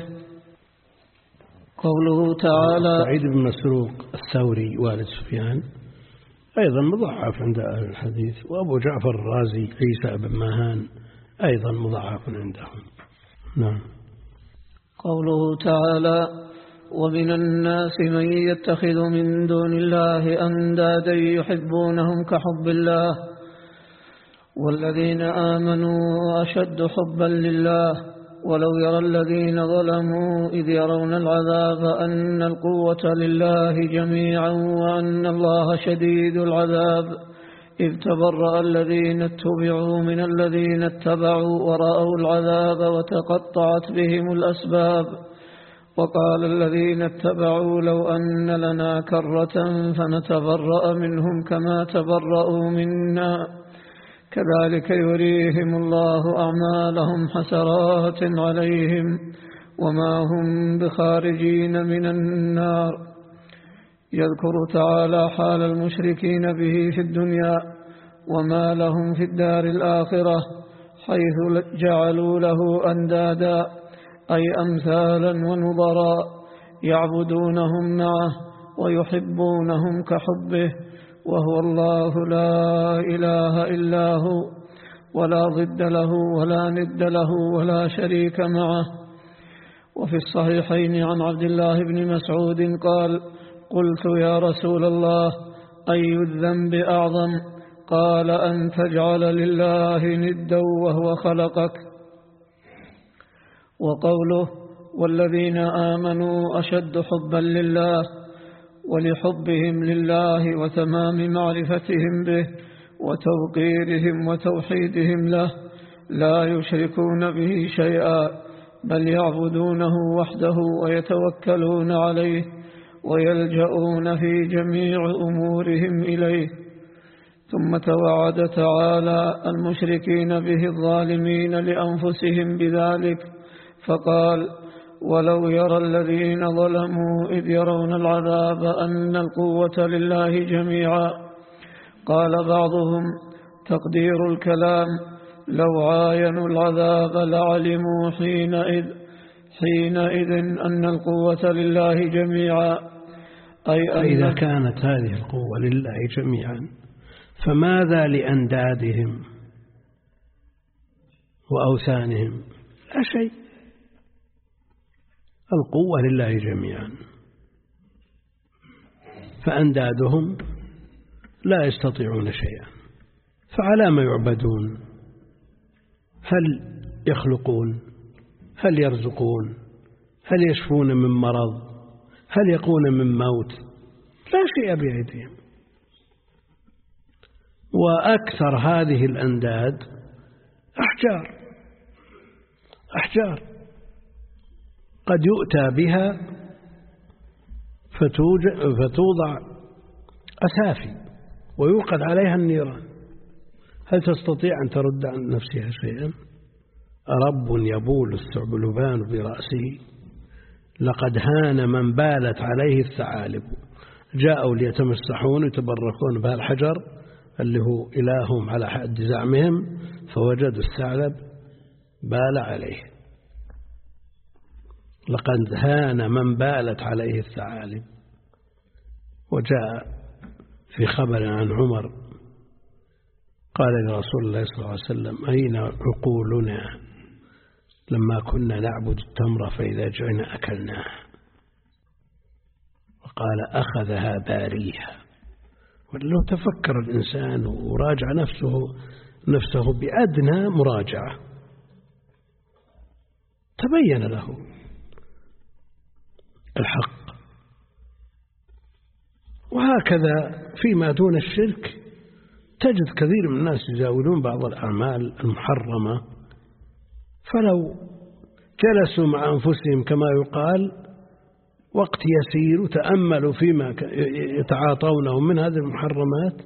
قوله تعالى سعيد بن مسروق الثوري والد سفيان أيضا مضاعف عند أهل الحديث، وأبو جعفر الرازي عيسى بن ماهان أيضا مضاعف عندهم. نعم. قوله تعالى ومن الناس من يتخذ من دون الله أندادا يحبونهم كحب الله والذين آمنوا أشد حبا لله ولو يرى الذين ظلموا إذ يرون العذاب أن القوة لله جميعا وأن الله شديد العذاب إذ تبرأ الذين اتبعوا من الذين اتبعوا ورأوا العذاب وتقطعت بهم الأسباب. وقال الذين اتبعوا لو أن لنا كرة فنتبرأ منهم كما تبرأوا منا كذلك يريهم الله أعمالهم حسرات عليهم وما هم بخارجين من النار. يذكر تعالى حال المشركين به في الدنيا وما لهم في الدار الآخرة حيث جعلوا له أندادا أي أمثالا ونظراء يعبدونهم معه ويحبونهم كحبه وهو الله لا إله إلا هو ولا ضد له ولا ند له ولا شريك معه. وفي الصحيحين عن عبد الله بن مسعود قال قلت يا رسول الله أي الذنب أعظم؟ قال أن تجعل لله ندا وهو خلقك. وقوله والذين آمنوا أشد حبا لله ولحبهم لله وتمام معرفتهم به وتوقيرهم وتوحيدهم له لا يشركون به شيئا بل يعبدونه وحده ويتوكلون عليه ويلجؤون في جميع أمورهم إليه. ثم توعد تعالى المشركين به الظالمين لأنفسهم بذلك فقال ولو يرى الذين ظلموا إذ يرون العذاب أن القوة لله جميعا. قال بعضهم تقدير الكلام لو عاينوا العذاب لعلموا حينئذ حينئذ أن القوة لله جميعا أي فإذا كانت هذه القوة لله جميعا فماذا لأندادهم وأوثانهم؟ لا شيء، القوة لله جميعا، فأندادهم لا يستطيعون شيئا، فعلى ما يعبدون؟ هل يخلقون؟ هل يرزقون؟ هل يشفون من مرض؟ هل يقون من موت؟ لا شيء بأيديهم. وأكثر هذه الأنداد أحجار أحجار قد يؤتى بها فتوضع أسافي ويوقد عليها النيران، هل تستطيع أن ترد عن نفسها شيئا؟ رب يبول الثعلبان برأسه لقد هان من بالت عليه الثعالب. جاءوا ليتمسحون ويتبركون بها الحجر اللي هو إلههم على حد زعمهم، فوجدوا الثعلب بال عليه. لقد هان من بالت عليه الثعالب. وجاء في خبر عن عمر قال لرسول الله صلى الله عليه وسلم: أين عقولنا لما كنا نعبد التمر فإذا جئنا أكلناها؟ وقال: أخذها باريها. ولو تفكر الإنسان وراجع نفسه نفسه بأدنى مراجعة تبين له الحق. وهكذا فيما دون الشرك تجد كثير من الناس يزاولون بعض الأعمال المحرمة، فلو جلسوا مع أنفسهم كما يقال وقت يسير وتأملوا فيما يتعاطونه من هذه المحرمات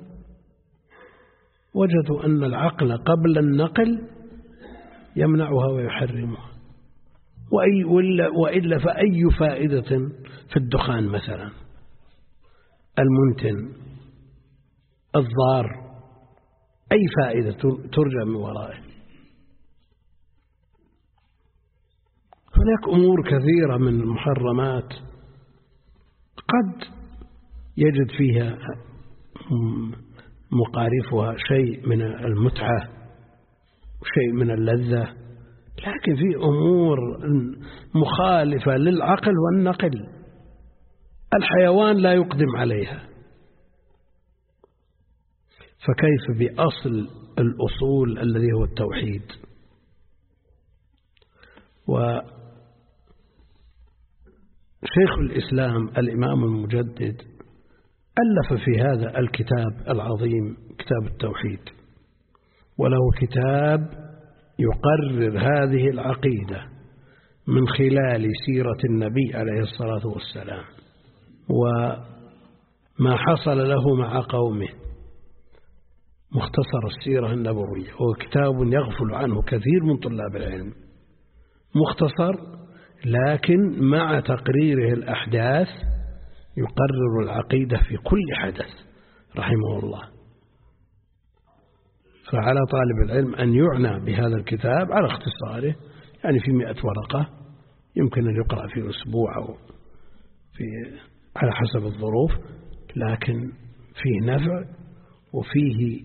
وجدوا أن العقل قبل النقل يمنعها ويحرمها. وأي وإلا فأي فائدة في الدخان مثلا المنتن الضار، أي فائدة ترجى من ورائه؟ هناك أمور كثيرة من المحرمات قد يجد فيها مقارفها شيء من المتعة وشيء من اللذة، لكن في أمور مخالفة للعقل والنقل الحيوان لا يقدم عليها، فكيف بأصل الأصول الذي هو التوحيد؟ وشيخ الإسلام الإمام المجدد ألف في هذا الكتاب العظيم كتاب التوحيد، وله كتاب يقرر هذه العقيدة من خلال سيرة النبي عليه الصلاة والسلام وما حصل له مع قومه، مختصر السيرة النبوية. هو كتاب يغفل عنه كثير من طلاب العلم، مختصر لكن مع تقريره الأحداث يقرر العقيدة في كل حدث رحمه الله. فعلى طالب العلم أن يعنى بهذا الكتاب على اختصاره، يعني في مئة ورقة يمكن أن يقرأ في أسبوع أو في على حسب الظروف، لكن فيه نفع وفيه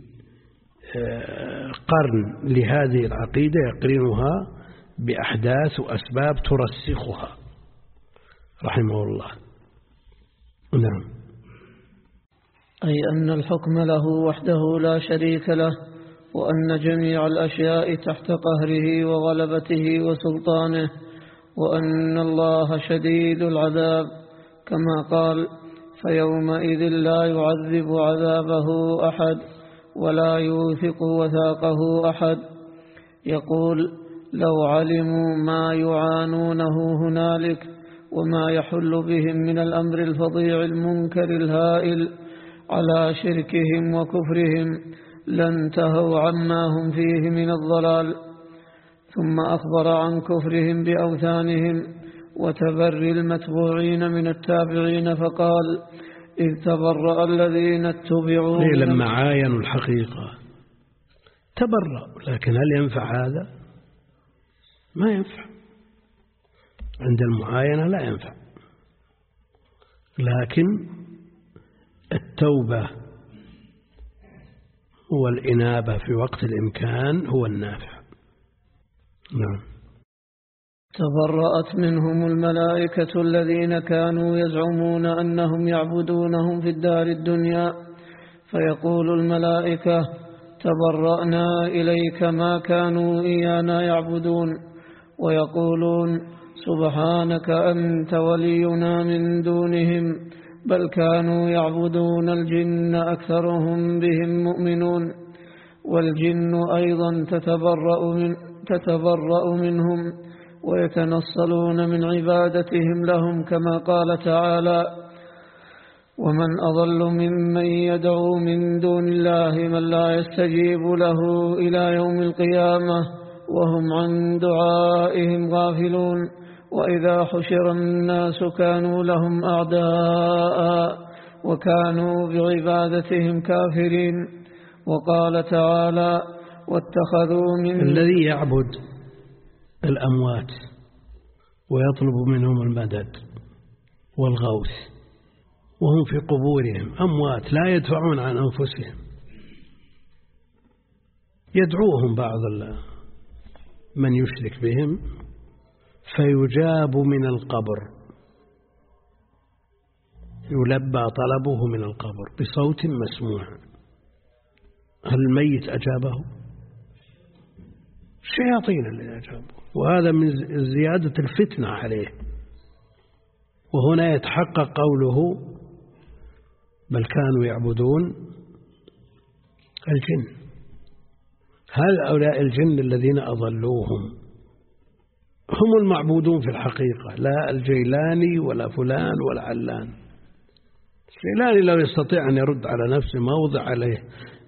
قرن لهذه العقيدة يقرنها بأحداث وأسباب ترسخها رحمه الله. نعم. أي أن الحكم له وحده لا شريك له، وأن جميع الأشياء تحت قهره وغلبته وسلطانه، وأن الله شديد العذاب كما قال: فيومئذ لا يعذب عذابه أحد ولا يوثق وثاقه أحد. يقول: لو علموا ما يعانونه هنالك وما يحل بهم من الأمر الفظيع المنكر الهائل على شركهم وكفرهم لانتهوا عما هم فيه من الضلال. ثم أخبر عن كفرهم بأوثانهم وتبري المتبوعين من التابعين فقال: إذ تبرأ الذين اتبعوا لما عاينوا الحقيقة تبرأوا، لكن هل ينفع هذا؟ ما ينفع. عند المعاينة لا ينفع، لكن التوبة والإنابة في وقت الإمكان هو النافع. نعم. تبرأت منهم الملائكة الذين كانوا يزعمون أنهم يعبدونهم في الدار الدنيا، فيقول الملائكة: تبرأنا إليك ما كانوا إيانا يعبدون، ويقولون: سبحانك أنت ولينا من دونهم بل كانوا يعبدون الجن أكثرهم بهم مؤمنون. والجن أيضا تتبرأ, من تتبرأ منهم ويتنصلون من عبادتهم لهم، كما قال تعالى: ومن أضل ممن يدعو من دون الله من لا يستجيب له إلى يوم القيامة وهم عن دعائهم غافلون، وإذا حشر الناس كانوا لهم أعداء وكانوا بعبادتهم كافرين. وقال تعالى: واتخذوا من الذي يعبد الأموات ويطلب منهم المدد والغوث وهم في قبورهم أموات لا يدفعون عن أنفسهم، يدعوهم بعض من يشرك بهم فيجاب من القبر، يلبى طلبه من القبر بصوت مسموع. هل الميت أجابه؟ الشياطين اللي أجابه، وهذا من زيادة الفتنة عليه. وهنا يتحقق قوله: بل كانوا يعبدون الجن. هؤلاء الجن الذين أضلوهم هم المعبودون في الحقيقة، لا الجيلاني ولا فلان ولا علان. الجيلاني لو يستطيع أن يرد على نفسه ما وضع عليه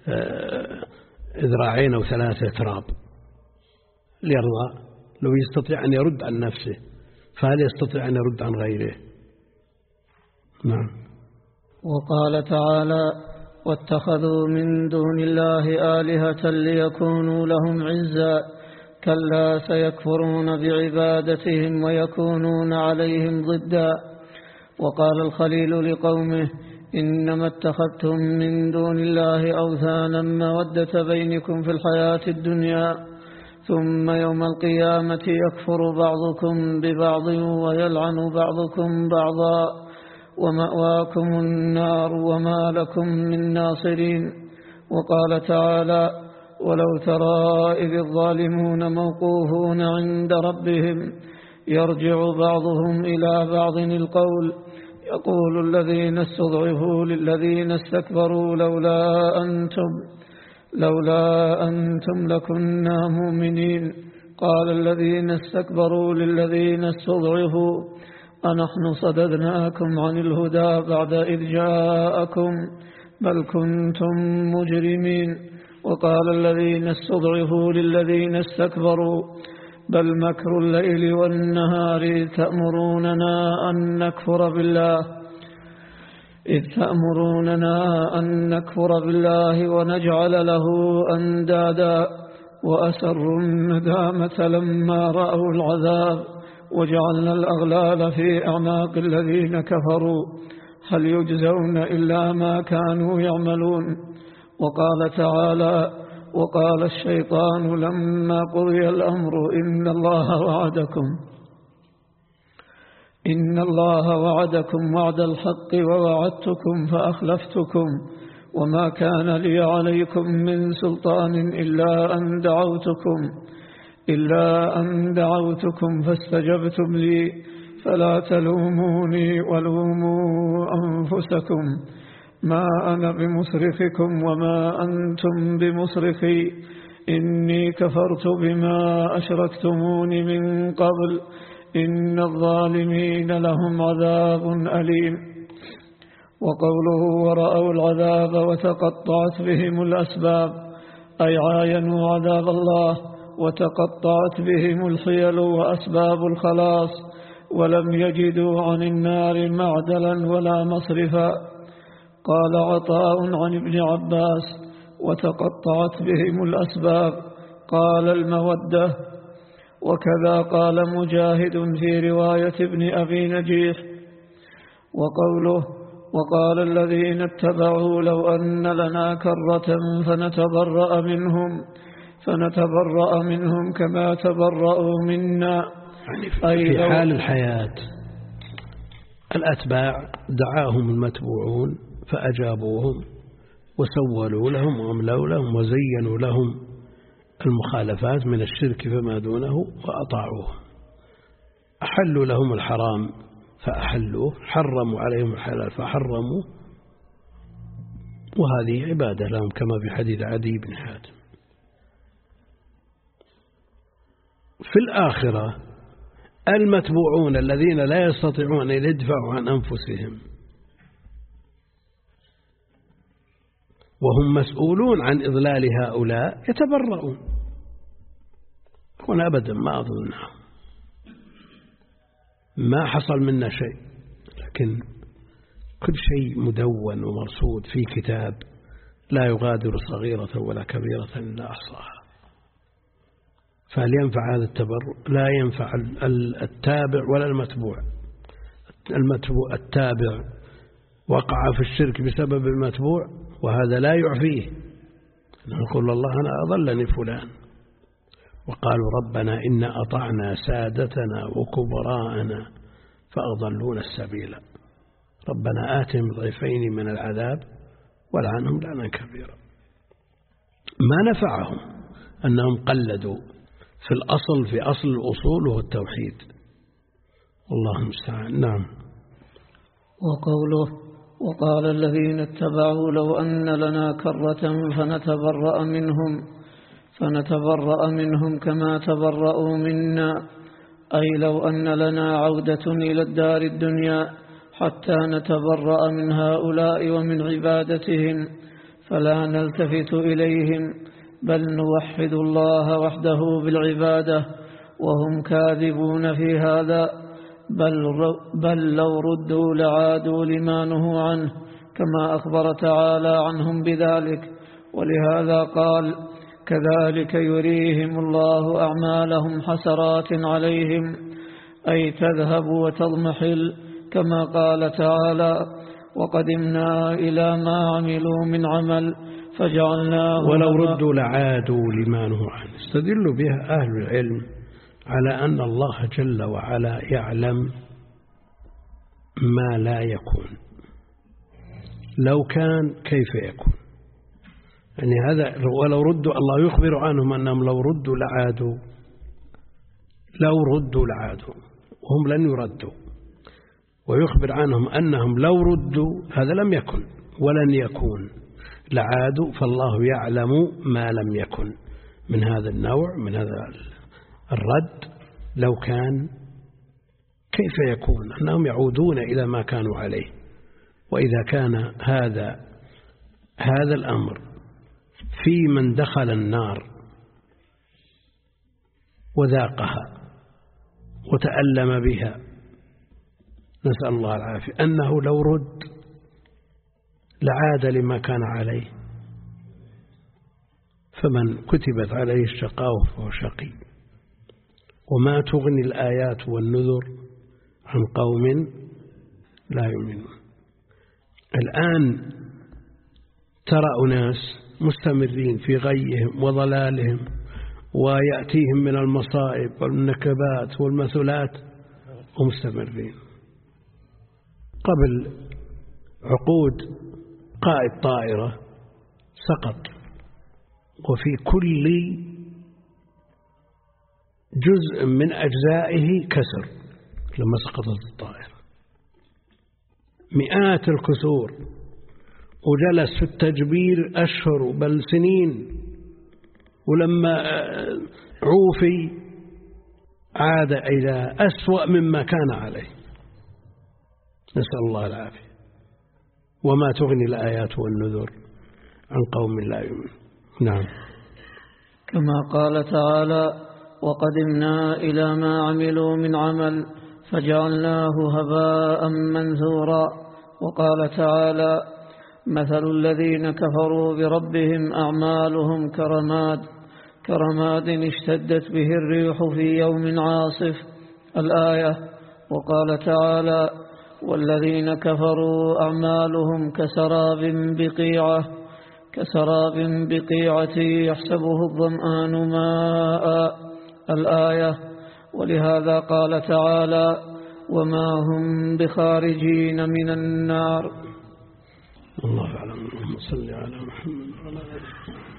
ذراعين أو ثلاثة تراب ليرضى، لو يستطيع أن يرد عن نفسه فهل يستطيع أن يرد عن غيره؟ نعم. وقال تعالى: واتخذوا من دون الله آلهة ليكونوا لهم عزا كلا سيكفرون بعبادتهم ويكونون عليهم ضدا. وقال الخليل لقومه: إنما اتخذتم من دون الله أوثانا مودة بينكم في الحياة الدنيا ثم يوم القيامة يكفر بعضكم ببعض ويلعن بعضكم بعضا ومأواكم النار وما لكم من ناصرين. وقال تعالى: ولو ترى إذ الظالمون موقوفون عند ربهم يرجع بعضهم إلى بعض القول يقول الذين استضعفوا للذين استكبروا لولا أنتم لولا أنتم لكنا مؤمنين قال الذين استكبروا للذين استضعفوا أنحن صددناكم عن الهدى بعد إذ جاءكم بل كنتم مجرمين. وقال الذين استضعفوا للذين استكبروا بل مكر الليل والنهار إذ تأمروننا أن نكفر بالله إذ تأمروننا أن نكفر بالله ونجعل له أندادا وأسروا الندامة لما رأوا العذاب وجعلنا الأغلال في أعناق الذين كفروا هل يجزون إلا ما كانوا يعملون. وقال تعالى: وقال الشيطان لما قضي الأمر إن الله وعدكم إن الله وعدكم وعد الحق ووعدتكم فأخلفتكم وما كان لي عليكم من سلطان إلا أن دعوتكم إلا أن دعوتكم فاستجبتم لي فلا تلوموني ولوموا أنفسكم ما أنا بمصرخكم وما أنتم بمصرخي إني كفرت بما أشركتمون من قبل إن الظالمين لهم عذاب أليم. وقوله ورأوا العذاب وتقطعت بهم الأسباب أي عاينوا عذاب الله وتقطعت بهم الحيل وأسباب الخلاص ولم يجدوا عن النار معدلا ولا مصرفا. قال عطاء عن ابن عباس: وتقطعت بهم الأسباب قال المودة. وكذا قال مجاهد في رواية ابن أبي نجيح. وقوله: وقال الذين اتبعوا لو أن لنا كرة فنتبرأ منهم فنتبرأ منهم كما تبرأوا منا. يعني في حال الحياة الأتباع دعاهم المتبوعون فأجابوهم وسولوا لهم وأملوا لهم وزينوا لهم المخالفات من الشرك فما دونه وأطاعوه، أحلوا لهم الحرام فأحلوه، حرموا عليهم الحلال فحرموا، وهذه عبادة لهم كما في حديث عدي بن حاتم. في الآخرة المتبوعون الذين لا يستطيعون أن يدفعوا عن أنفسهم وهم مسؤولون عن إضلال هؤلاء يتبرؤون. هنا أبدا ما أظنها، ما حصل منا شيء، لكن كل شيء مدون ومرصود في كتاب لا يغادر صغيرة ولا كبيرة إلا أحصاها. فهل ينفع هذا التبرؤ؟ لا ينفع التابع ولا المتبوع. المتبوع التابع وقع في الشرك بسبب المتبوع وهذا لا يعفيه، نقول الله أنا أضلني فلان، وقالوا ربنا إن أطعنا سادتنا وكبراءنا فأضلونا السبيل ربنا آتهم ضيفين من العذاب ولعنهم لعنا كبيرا. ما نفعهم أنهم قلدوا في الأصل في أصل الأصول وهو التوحيد. الله المستعان. نعم. وقوله وقال الذين اتبعوا لو أن لنا كرة فنتبرأ منهم فنتبرأ منهم كما تبرأوا منا، أي لو أن لنا عودة إلى الدار الدنيا حتى نتبرأ من هؤلاء ومن عبادتهم فلا نلتفت إليهم بل نوحد الله وحده بالعبادة، وهم كاذبون في هذا، بل, بل لو ردوا لعادوا لما نهوا عنه كما أخبر تعالى عنهم بذلك. ولهذا قال كذلك يريهم الله أعمالهم حسرات عليهم، أي تذهب وتضمحل، كما قال تعالى وقدمنا إلى ما عملوا من عمل فجعلناه ولو ردوا لعادوا لما نهوا عنه. استدل بها أهل العلم على أن الله جل وعلا يعلم ما لا يكون، لو كان كيف يكون، يعني هذا ولو ردوا الله يخبر عنهم أنهم لو ردوا لعادوا، لو ردوا لعادوا وهم لن يردوا، ويخبر عنهم أنهم لو ردوا هذا لم يكن ولن يكون لعادوا، فالله يعلم ما لم يكن من هذا النوع من هذا الرد. لو كان كيف يكون أنهم يعودون إلى ما كانوا عليه. وإذا كان هذا هذا الأمر في من دخل النار وذاقها وتألم بها نسأل الله العافية أنه لو رد لعاد لما كان عليه، فمن كتبت عليه الشقاوة فهو شقي. وما تغني الآيات والنذر عن قوم لا يؤمنون. الآن ترى أناس مستمرين في غيهم وضلالهم ويأتيهم من المصائب والنكبات والمثلات ومستمرين. قبل عقود قائد طائرة سقط وفي كل جزء من أجزائه كسر لما سقطت الطائرة، مئات الكسور، وجلس في التجبير أشهر بل سنين، ولما عوفي عاد إلى أسوأ مما كان عليه نسأل الله العافية. وما تغني الآيات والنذر عن قوم لا يؤمنون. نعم. كما قال تعالى وقدمنا إلى ما عملوا من عمل فجعلناه هباء منثورا. وقال تعالى مثل الذين كفروا بربهم أعمالهم كرماد كرماد اشتدت به الريح في يوم عاصف الآية. وقال تعالى والذين كفروا أعمالهم كسراب بقيعة كسراب بقيعة يحسبه الظمآن ماء الآية. ولهذا قال تعالى وما هم بخارجين من النار. الله أعلم. اللهم صل على محمد وعلى آله.